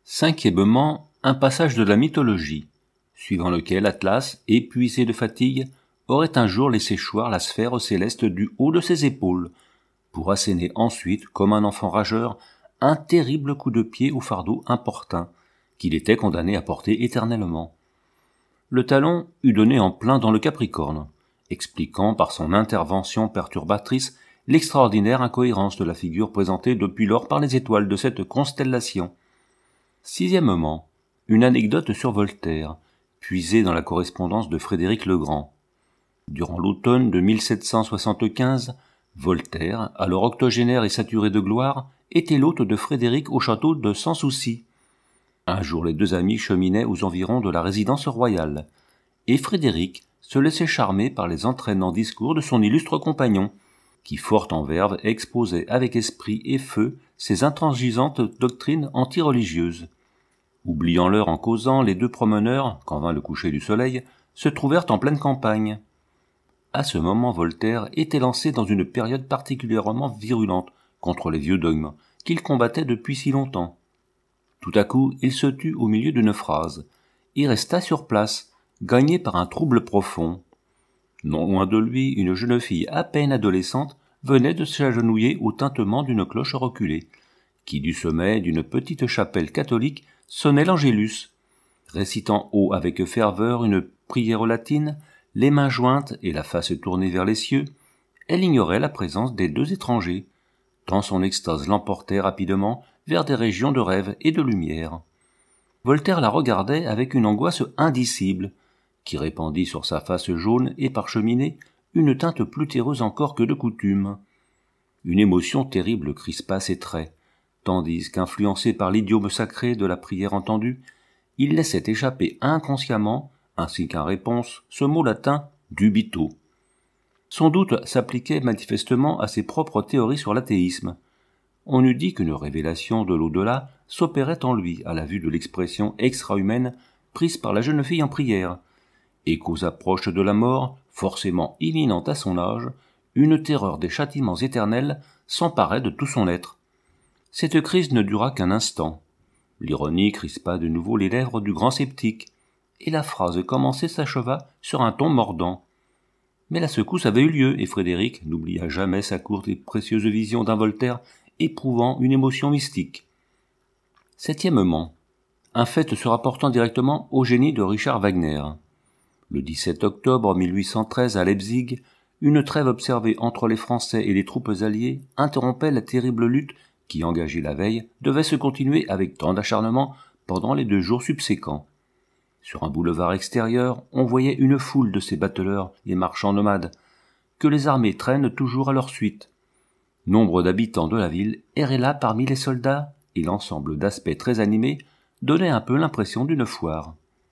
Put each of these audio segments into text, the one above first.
Cinquièmement, un passage de la mythologie, suivant lequel Atlas, épuisé de fatigue, aurait un jour laissé choir la sphère céleste du haut de ses épaules, pour asséner ensuite, comme un enfant rageur, un terrible coup de pied au fardeau importun, qu'il était condamné à porter éternellement. Le talon eût donné en plein dans le Capricorne, expliquant par son intervention perturbatrice l'extraordinaire incohérence de la figure présentée depuis lors par les étoiles de cette constellation. Sixièmement, une anecdote sur Voltaire, puisée dans la correspondance de Frédéric le Grand. Durant l'automne de 1775, Voltaire, alors octogénaire et saturé de gloire, était l'hôte de Frédéric au château de Sans Souci. Un jour, les deux amis cheminaient aux environs de la résidence royale, et Frédéric se laissait charmer par les entraînants discours de son illustre compagnon, qui, fort en verve, exposait avec esprit et feu ses intransigeantes doctrines antireligieuses. Oubliant l'heure en causant, les deux promeneurs, quand vint le coucher du soleil, se trouvèrent en pleine campagne. À ce moment, Voltaire était lancé dans une période particulièrement virulente contre les vieux dogmes qu'il combattait depuis si longtemps. Tout à coup, il se tut au milieu d'une phrase, et resta sur place, gagné par un trouble profond. Non loin de lui, une jeune fille à peine adolescente venait de s'agenouiller au tintement d'une cloche reculée, qui du sommet d'une petite chapelle catholique sonnait l'Angélus. Récitant haut avec ferveur une prière latine, les mains jointes et la face tournée vers les cieux, elle ignorait la présence des deux étrangers, tant son extase l'emportait rapidement vers des régions de rêve et de lumière. Voltaire la regardait avec une angoisse indicible, qui répandit sur sa face jaune et parcheminée une teinte plus terreuse encore que de coutume. Une émotion terrible crispa ses traits, tandis qu'influencé par l'idiome sacré de la prière entendue, il laissait échapper inconsciemment, ainsi qu'en réponse, ce mot latin « dubito ». Son doute s'appliquait manifestement à ses propres théories sur l'athéisme. On eût dit qu'une révélation de l'au-delà s'opérait en lui à la vue de l'expression extra-humaine prise par la jeune fille en prière, et qu'aux approches de la mort, forcément imminente à son âge, une terreur des châtiments éternels s'emparait de tout son être. Cette crise ne dura qu'un instant. L'ironie crispa de nouveau les lèvres du grand sceptique, et la phrase commencée s'acheva sur un ton mordant. Mais la secousse avait eu lieu, et Frédéric n'oublia jamais sa courte et précieuse vision d'un Voltaire éprouvant une émotion mystique. Septièmement, un fait se rapportant directement au génie de Richard Wagner. Le 17 octobre 1813 à Leipzig, une trêve observée entre les Français et les troupes alliées interrompait la terrible lutte qui, engagée la veille, devait se continuer avec tant d'acharnement pendant les 2 jours subséquents. Sur un boulevard extérieur, on voyait une foule de ces bateleurs et marchands nomades, que les armées traînent toujours à leur suite. Nombre d'habitants de la ville erraient là parmi les soldats, et l'ensemble d'aspects très animés donnait un peu l'impression d'une foire.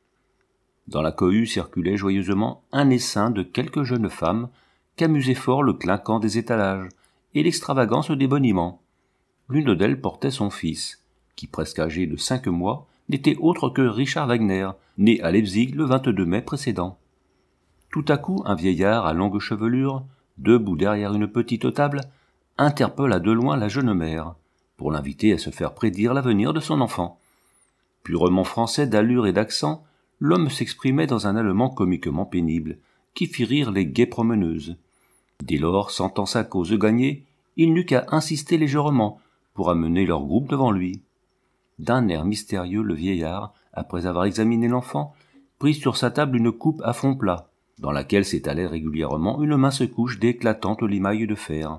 Dans la cohue circulait joyeusement un essaim de quelques jeunes femmes qu'amusait fort le clinquant des étalages et l'extravagance des boniments. L'une d'elles portait son fils, qui, presque âgé de 5 mois, n'était autre que Richard Wagner, né à Leipzig le 22 mai précédent. Tout à coup, un vieillard à longue chevelure, debout derrière une petite table, interpella de loin la jeune mère, pour l'inviter à se faire prédire l'avenir de son enfant. Purement français d'allure et d'accent, l'homme s'exprimait dans un allemand comiquement pénible, qui fit rire les gaies promeneuses. Dès lors, sentant sa cause gagnée, il n'eut qu'à insister légèrement pour amener leur groupe devant lui. D'un air mystérieux, le vieillard, après avoir examiné l'enfant, prit sur sa table une coupe à fond plat, dans laquelle s'étalait régulièrement une mince couche d'éclatantes limailles de fer.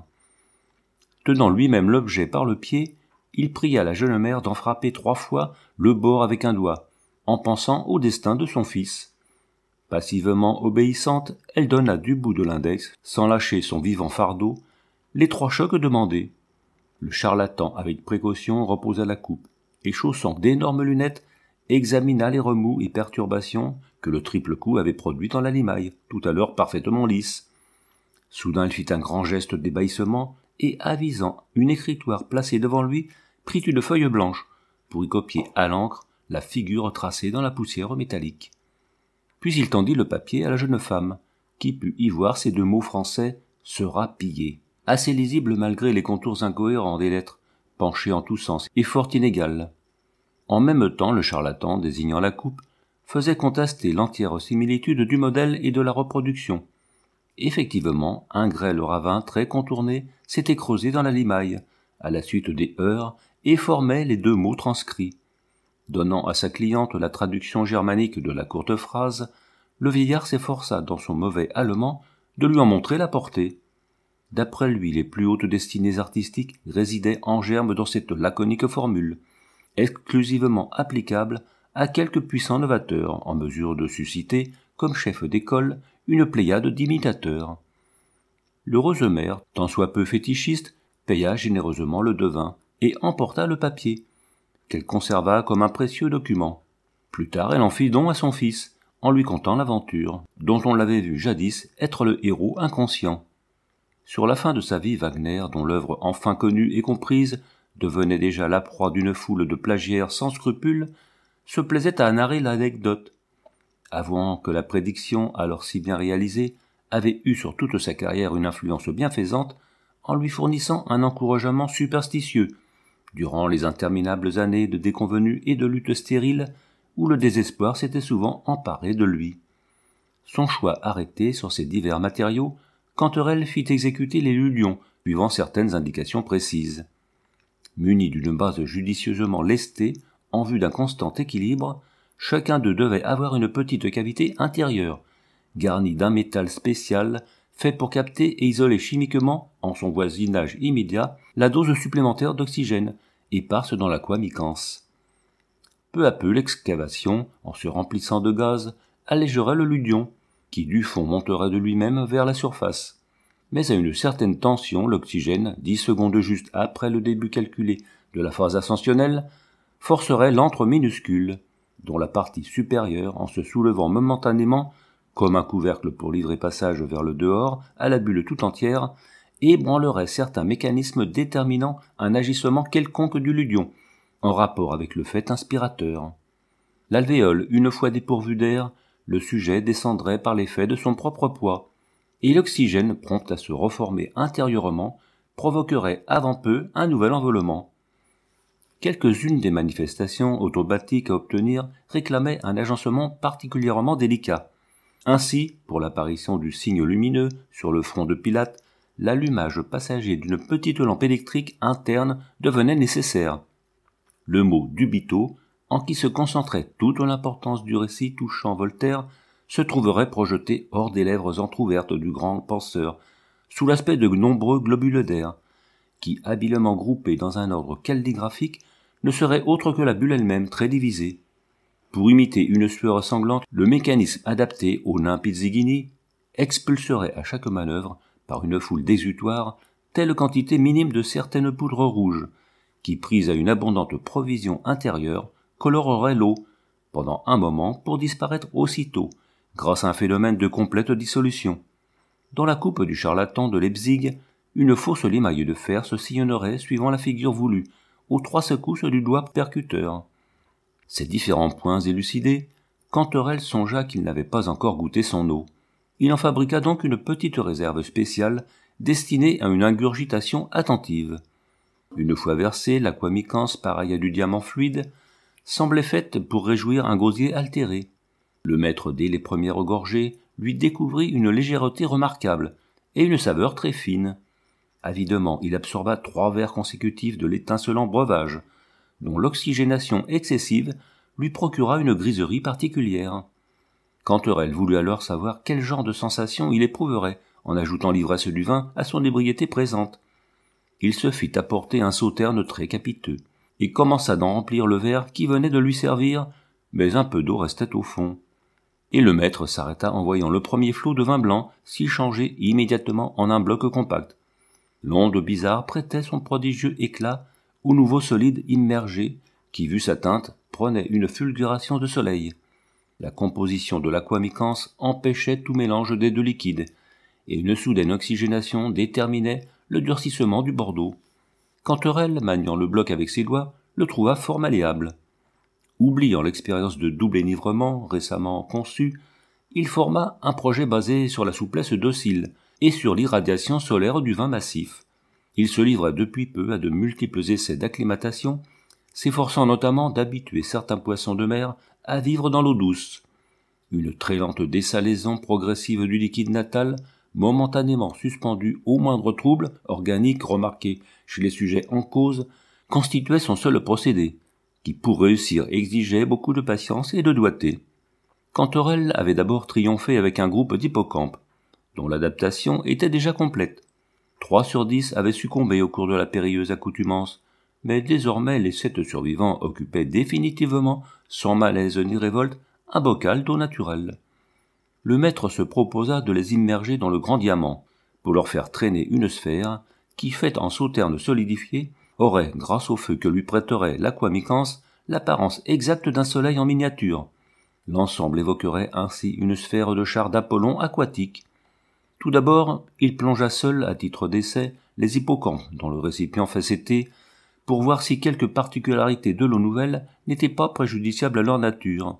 Tenant lui-même l'objet par le pied, il pria la jeune mère d'en frapper 3 fois le bord avec un doigt, en pensant au destin de son fils. Passivement obéissante, elle donna du bout de l'index, sans lâcher son vivant fardeau, les 3 chocs demandés. Le charlatan, avec précaution, reposa la coupe, et chaussant d'énormes lunettes, examina les remous et perturbations que le triple coup avait produits dans la limaille, tout à l'heure parfaitement lisse. Soudain il fit un grand geste d'ébahissement, et avisant une écritoire placée devant lui, prit une feuille blanche, pour y copier à l'encre la figure tracée dans la poussière métallique. Puis il tendit le papier à la jeune femme, qui put y voir ces 2 mots français « sera pillé », assez lisibles malgré les contours incohérents des lettres, penchées en tous sens et fort inégales. En même temps, le charlatan, désignant la coupe, faisait contraster l'entière similitude du modèle et de la reproduction. Effectivement, un grêle ravin très contourné s'était creusé dans la limaille, à la suite des heurts, et formait les deux mots transcrits. Donnant à sa cliente la traduction germanique de la courte phrase, le vieillard s'efforça, dans son mauvais allemand, de lui en montrer la portée. D'après lui, les plus hautes destinées artistiques résidaient en germe dans cette laconique formule, exclusivement applicable à quelque puissant novateur en mesure de susciter, comme chef d'école, une pléiade d'imitateurs. Le Rosemer, tant soit peu fétichiste, paya généreusement le devin et emporta le papier, qu'elle conserva comme un précieux document. Plus tard, elle en fit don à son fils, en lui contant l'aventure, dont on l'avait vu jadis être le héros inconscient. Sur la fin de sa vie, Wagner, dont l'œuvre enfin connue et comprise devenait déjà la proie d'une foule de plagiaires sans scrupules, se plaisait à narrer l'anecdote, avouant que la prédiction, alors si bien réalisée, avait eu sur toute sa carrière une influence bienfaisante en lui fournissant un encouragement superstitieux, durant les interminables années de déconvenues et de luttes stériles où le désespoir s'était souvent emparé de lui. Son choix arrêté sur ces divers matériaux, Canterelle fit exécuter les lulions, suivant certaines indications précises. Munis d'une base judicieusement lestée, en vue d'un constant équilibre, chacun d'eux devait avoir une petite cavité intérieure, garnie d'un métal spécial fait pour capter et isoler chimiquement, en son voisinage immédiat, la dose supplémentaire d'oxygène, éparse dans l'aqua micans. Peu à peu, l'excavation, en se remplissant de gaz, allégerait le ludion, qui du fond monterait de lui-même vers la surface. Mais à une certaine tension, l'oxygène, 10 secondes juste après le début calculé de la phase ascensionnelle, forcerait l'antre minuscule, dont la partie supérieure, en se soulevant momentanément, comme un couvercle pour livrer passage vers le dehors à la bulle tout entière, ébranlerait certains mécanismes déterminant un agissement quelconque du ludion, en rapport avec le fait inspirateur. L'alvéole, une fois dépourvu d'air, le sujet descendrait par l'effet de son propre poids, et l'oxygène, prompt à se reformer intérieurement, provoquerait avant peu un nouvel envolement. Quelques-unes des manifestations automatiques à obtenir réclamaient un agencement particulièrement délicat. Ainsi, pour l'apparition du signe lumineux sur le front de Pilate, l'allumage passager d'une petite lampe électrique interne devenait nécessaire. Le mot dubito, en qui se concentrait toute l'importance du récit touchant Voltaire, se trouverait projeté hors des lèvres entr'ouvertes du grand penseur, sous l'aspect de nombreux globules d'air, qui, habilement groupés dans un ordre calligraphique, ne seraient autres que la bulle elle-même très divisée. Pour imiter une sueur sanglante, le mécanisme adapté au nain Pizzighini expulserait à chaque manœuvre, par une foule d'exutoires, telle quantité minime de certaines poudres rouges, qui, prises à une abondante provision intérieure, colorerait l'eau, pendant un moment, pour disparaître aussitôt, grâce à un phénomène de complète dissolution. Dans la coupe du charlatan de Leipzig, une fausse limaille de fer se sillonnerait suivant la figure voulue, aux 3 secousses du doigt percuteur. Ces différents points élucidés, Canterelle songea qu'il n'avait pas encore goûté son eau. Il en fabriqua donc une petite réserve spéciale destinée à une ingurgitation attentive. Une fois versée, l'aqua micans, pareille à du diamant fluide, semblait faite pour réjouir un gosier altéré. Le maître, dès les premières gorgées, lui découvrit une légèreté remarquable et une saveur très fine. Avidement, il absorba 3 verres consécutifs de l'étincelant breuvage, dont l'oxygénation excessive lui procura une griserie particulière. Canterelle voulut alors savoir quel genre de sensation il éprouverait en ajoutant l'ivresse du vin à son ébriété présente. Il se fit apporter un sauterne très capiteux, et commença d'en remplir le verre qui venait de lui servir, mais un peu d'eau restait au fond. Et le maître s'arrêta en voyant le premier flot de vin blanc s'y changer immédiatement en un bloc compact. L'onde bizarre prêtait son prodigieux éclat au nouveau solide immergé, qui, vu sa teinte, prenait une fulguration de soleil. La composition de l'aqua micans empêchait tout mélange des deux liquides, et une soudaine oxygénation déterminait le durcissement du Bordeaux. Canterelle, maniant le bloc avec ses doigts, le trouva fort malléable. Oubliant l'expérience de double énivrement récemment conçue, il forma un projet basé sur la souplesse docile et sur l'irradiation solaire du vin massif. Il se livra depuis peu à de multiples essais d'acclimatation, s'efforçant notamment d'habituer certains poissons de mer à vivre dans l'eau douce. Une très lente dessalaison progressive du liquide natal, momentanément suspendu au moindre trouble organique remarqué chez les sujets en cause, constituait son seul procédé, qui pour réussir exigeait beaucoup de patience et de doigté. Cantorel avait d'abord triomphé avec un groupe d'hippocampes, dont l'adaptation était déjà complète. 3 sur 10 avaient succombé au cours de la périlleuse accoutumance, mais désormais les 7 survivants occupaient définitivement, sans malaise ni révolte, un bocal d'eau naturelle. Le maître se proposa de les immerger dans le grand diamant, pour leur faire traîner une sphère qui, faite en sauterne solidifié, aurait, grâce au feu que lui prêterait l'aquamicance, l'apparence exacte d'un soleil en miniature. L'ensemble évoquerait ainsi une sphère de char d'Apollon aquatique. Tout d'abord, il plongea seul, à titre d'essai, les hippocampes dans le récipient facetté, pour voir si quelques particularités de l'eau nouvelle n'étaient pas préjudiciables à leur nature.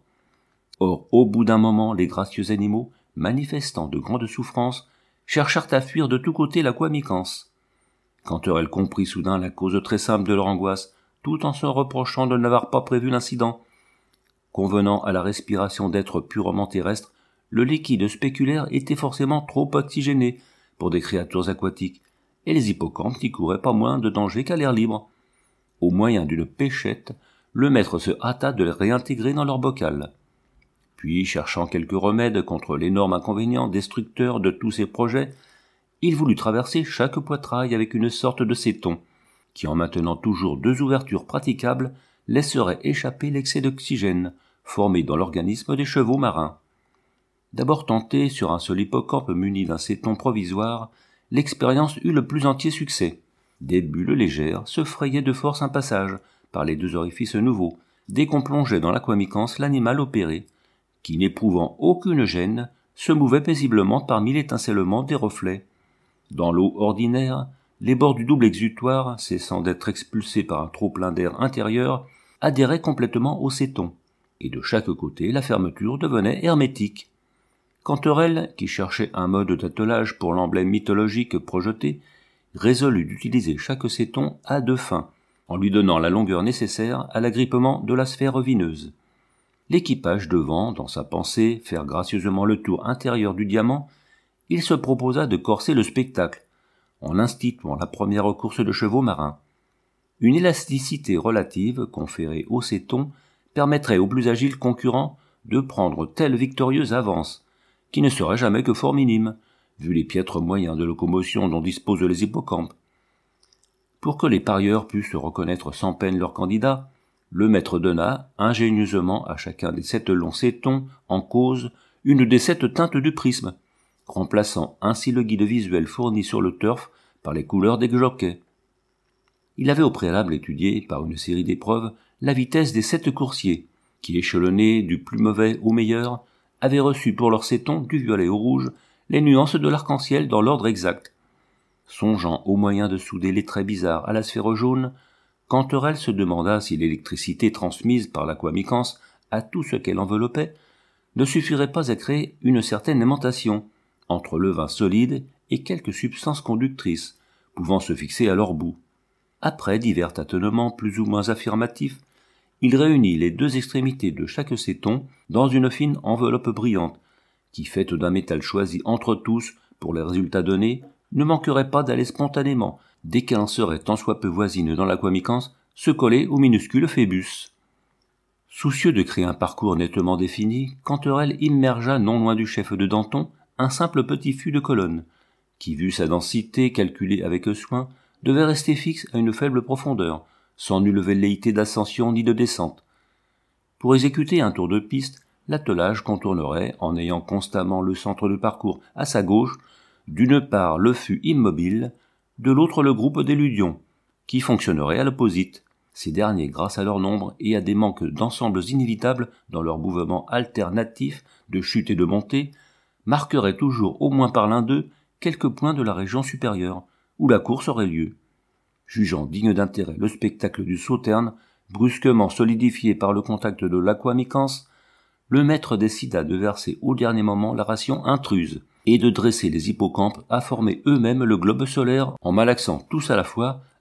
Or, au bout d'un moment, les gracieux animaux, manifestant de grandes souffrances, cherchèrent à fuir de tous côtés l'aquamicance. Cantorel comprit soudain la cause très simple de leur angoisse, tout en se reprochant de n'avoir pas prévu l'incident. Convenant à la respiration d'êtres purement terrestres, le liquide spéculaire était forcément trop oxygéné pour des créatures aquatiques, et les hippocampes n'y couraient pas moins de danger qu'à l'air libre. Au moyen d'une pêchette, le maître se hâta de les réintégrer dans leur bocal. Puis, cherchant quelques remèdes contre l'énorme inconvénient destructeur de tous ses projets, il voulut traverser chaque poitrail avec une sorte de céton, qui en maintenant toujours 2 ouvertures praticables, laisserait échapper l'excès d'oxygène, formé dans l'organisme des chevaux marins. D'abord tenté sur un seul hippocampe muni d'un céton provisoire, l'expérience eut le plus entier succès. Des bulles légères se frayaient de force un passage, par les 2 orifices nouveaux, dès qu'on plongeait dans l'aquamicance l'animal opéré, qui, n'éprouvant aucune gêne, se mouvait paisiblement parmi l'étincellement des reflets. Dans l'eau ordinaire, les bords du double exutoire, cessant d'être expulsés par un trop-plein d'air intérieur, adhéraient complètement au céton, et de chaque côté la fermeture devenait hermétique. Cantorel, qui cherchait un mode d'attelage pour l'emblème mythologique projeté, résolut d'utiliser chaque céton à 2 fins, en lui donnant la longueur nécessaire à l'agrippement de la sphère vineuse. L'équipage devant, dans sa pensée, faire gracieusement le tour intérieur du diamant, il se proposa de corser le spectacle, en instituant la première course de chevaux marins. Une élasticité relative conférée au céton permettrait aux plus agiles concurrents de prendre telle victorieuse avance, qui ne serait jamais que fort minime, vu les piètres moyens de locomotion dont disposent les hippocampes. Pour que les parieurs pussent reconnaître sans peine leur candidat, le maître donna ingénieusement à chacun des 7 longs cétons en cause une des 7 teintes du prisme, remplaçant ainsi le guide visuel fourni sur le turf par les couleurs des jockeys. Il avait au préalable étudié, par une série d'épreuves, la vitesse des 7 coursiers, qui, échelonnés du plus mauvais au meilleur, avaient reçu pour leurs cétons, du violet au rouge, les nuances de l'arc-en-ciel dans l'ordre exact. Songeant au moyen de souder les traits bizarres à la sphère jaune, Cantorel se demanda si l'électricité transmise par l'aquamicance à tout ce qu'elle enveloppait ne suffirait pas à créer une certaine aimantation entre le vin solide et quelques substances conductrices, pouvant se fixer à leur bout. Après divers tâtonnements plus ou moins affirmatifs, il réunit les 2 extrémités de chaque céton dans une fine enveloppe brillante, qui, faite d'un métal choisi entre tous pour les résultats donnés, ne manquerait pas d'aller spontanément, dès qu'elle en serait tant soit peu voisine dans l'aquamicance, se coller au minuscule phébus. Soucieux de créer un parcours nettement défini, Cantorel immergea non loin du chef de Danton un simple petit fût de colonne, qui, vu sa densité calculée avec soin, devait rester fixe à une faible profondeur, sans nulle velléité d'ascension ni de descente. Pour exécuter un tour de piste, l'attelage contournerait, en ayant constamment le centre de parcours à sa gauche, d'une part le fût immobile, de l'autre le groupe d'éludions, qui fonctionnerait à l'opposite. Ces derniers, grâce à leur nombre et à des manques d'ensembles inévitables dans leur mouvement alternatif de chute et de montée, marqueraient toujours au moins par l'un d'eux quelques points de la région supérieure, où la course aurait lieu. Jugeant digne d'intérêt le spectacle du sauterne, brusquement solidifié par le contact de l'aquamicance, le maître décida de verser au dernier moment la ration intruse, et de dresser les hippocampes à former eux-mêmes le globe solaire en malaxant tous à la fois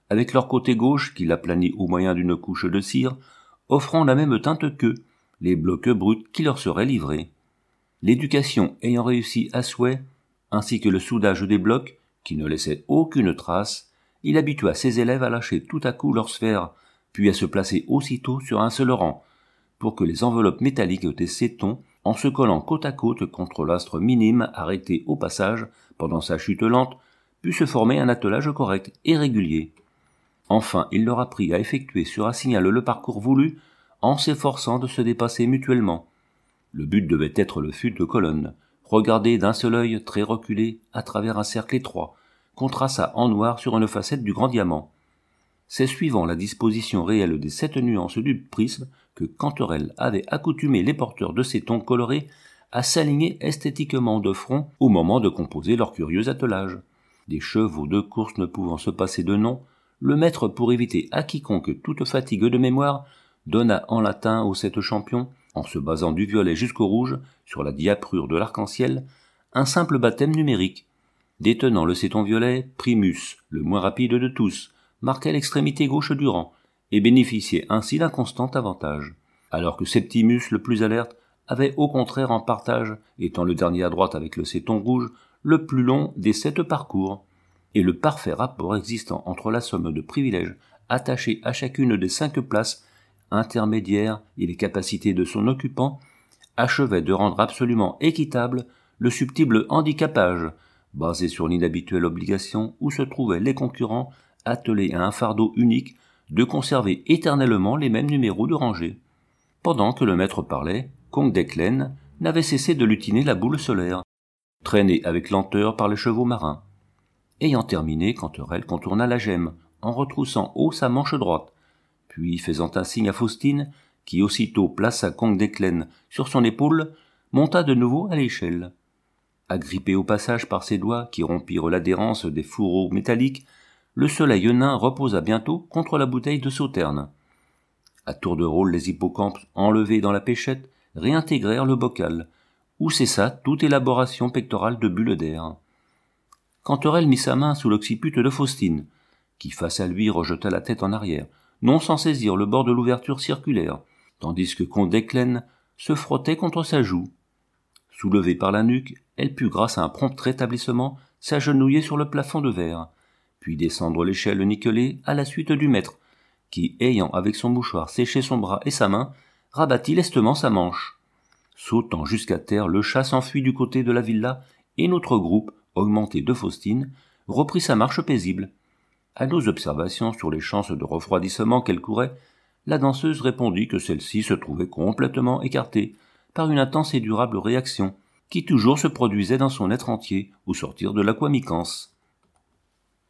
avec leur côté gauche qu'il aplanit au moyen d'une couche de cire, offrant la même teinte qu'eux, les blocs bruts qui leur seraient livrés. L'éducation ayant réussi à souhait, ainsi que le soudage des blocs, qui ne laissait aucune trace, il habitua ses élèves à lâcher tout à coup leur sphère, puis à se placer aussitôt sur un seul rang, pour que les enveloppes métalliques des cétons, en se collant côte à côte contre l'astre minime arrêté au passage pendant sa chute lente, puissent former un attelage correct et régulier. Enfin, il leur apprit à effectuer sur un signal le parcours voulu, en s'efforçant de se dépasser mutuellement. Le but devait être le fût de colonne, regardé d'un seul œil très reculé à travers un cercle étroit, qu'on traça en noir sur une facette du grand diamant. C'est suivant la disposition réelle des 7 nuances du prisme que Cantorel avait accoutumé les porteurs de ces tons colorés à s'aligner esthétiquement de front au moment de composer leur curieux attelage. Des chevaux de course ne pouvant se passer de nom, le maître, pour éviter à quiconque toute fatigue de mémoire, donna en latin aux 7 champions, en se basant du violet jusqu'au rouge sur la diaprure de l'arc-en-ciel, un simple baptême numérique. Détenant le céton violet, Primus, le moins rapide de tous, marquait l'extrémité gauche du rang, et bénéficiait ainsi d'un constant avantage, alors que Septimus, le plus alerte, avait au contraire en partage, étant le dernier à droite avec le céton rouge, le plus long des 7 parcours, et le parfait rapport existant entre la somme de privilèges attachés à chacune des 5 places intermédiaires et les capacités de son occupant achevait de rendre absolument équitable le subtil handicapage, basé sur l'inhabituelle obligation où se trouvaient les concurrents attelés à un fardeau unique de conserver éternellement les mêmes numéros de rangée. Pendant que le maître parlait, Congdeclen n'avait cessé de lutiner la boule solaire, traînée avec lenteur par les chevaux marins. Ayant terminé, Cantorel contourna la gemme, en retroussant haut sa manche droite, puis faisant un signe à Faustine, qui aussitôt plaça Congdeclen sur son épaule, monta de nouveau à l'échelle. Agrippé au passage par ses doigts qui rompirent l'adhérence des fourreaux métalliques, le soleil nain reposa bientôt contre la bouteille de sauterne. À tour de rôle, les hippocampes, enlevés dans la pêchette, réintégrèrent le bocal, où cessa toute élaboration pectorale de bulles d'air. Cantorel mit sa main sous l'occiput de Faustine, qui face à lui rejeta la tête en arrière, non sans saisir le bord de l'ouverture circulaire, tandis que Congdeclen se frottait contre sa joue. Soulevée par la nuque, elle put, grâce à un prompt rétablissement, s'agenouiller sur le plafond de verre, puis descendre l'échelle nickelée à la suite du maître, qui, ayant avec son mouchoir séché son bras et sa main, rabattit lestement sa manche. Sautant jusqu'à terre, le chat s'enfuit du côté de la villa, et notre groupe, augmenté de Faustine, reprit sa marche paisible. À nos observations sur les chances de refroidissement qu'elle courait, la danseuse répondit que celle-ci se trouvait complètement écartée par une intense et durable réaction, qui toujours se produisait dans son être entier au sortir de l'aquamicance.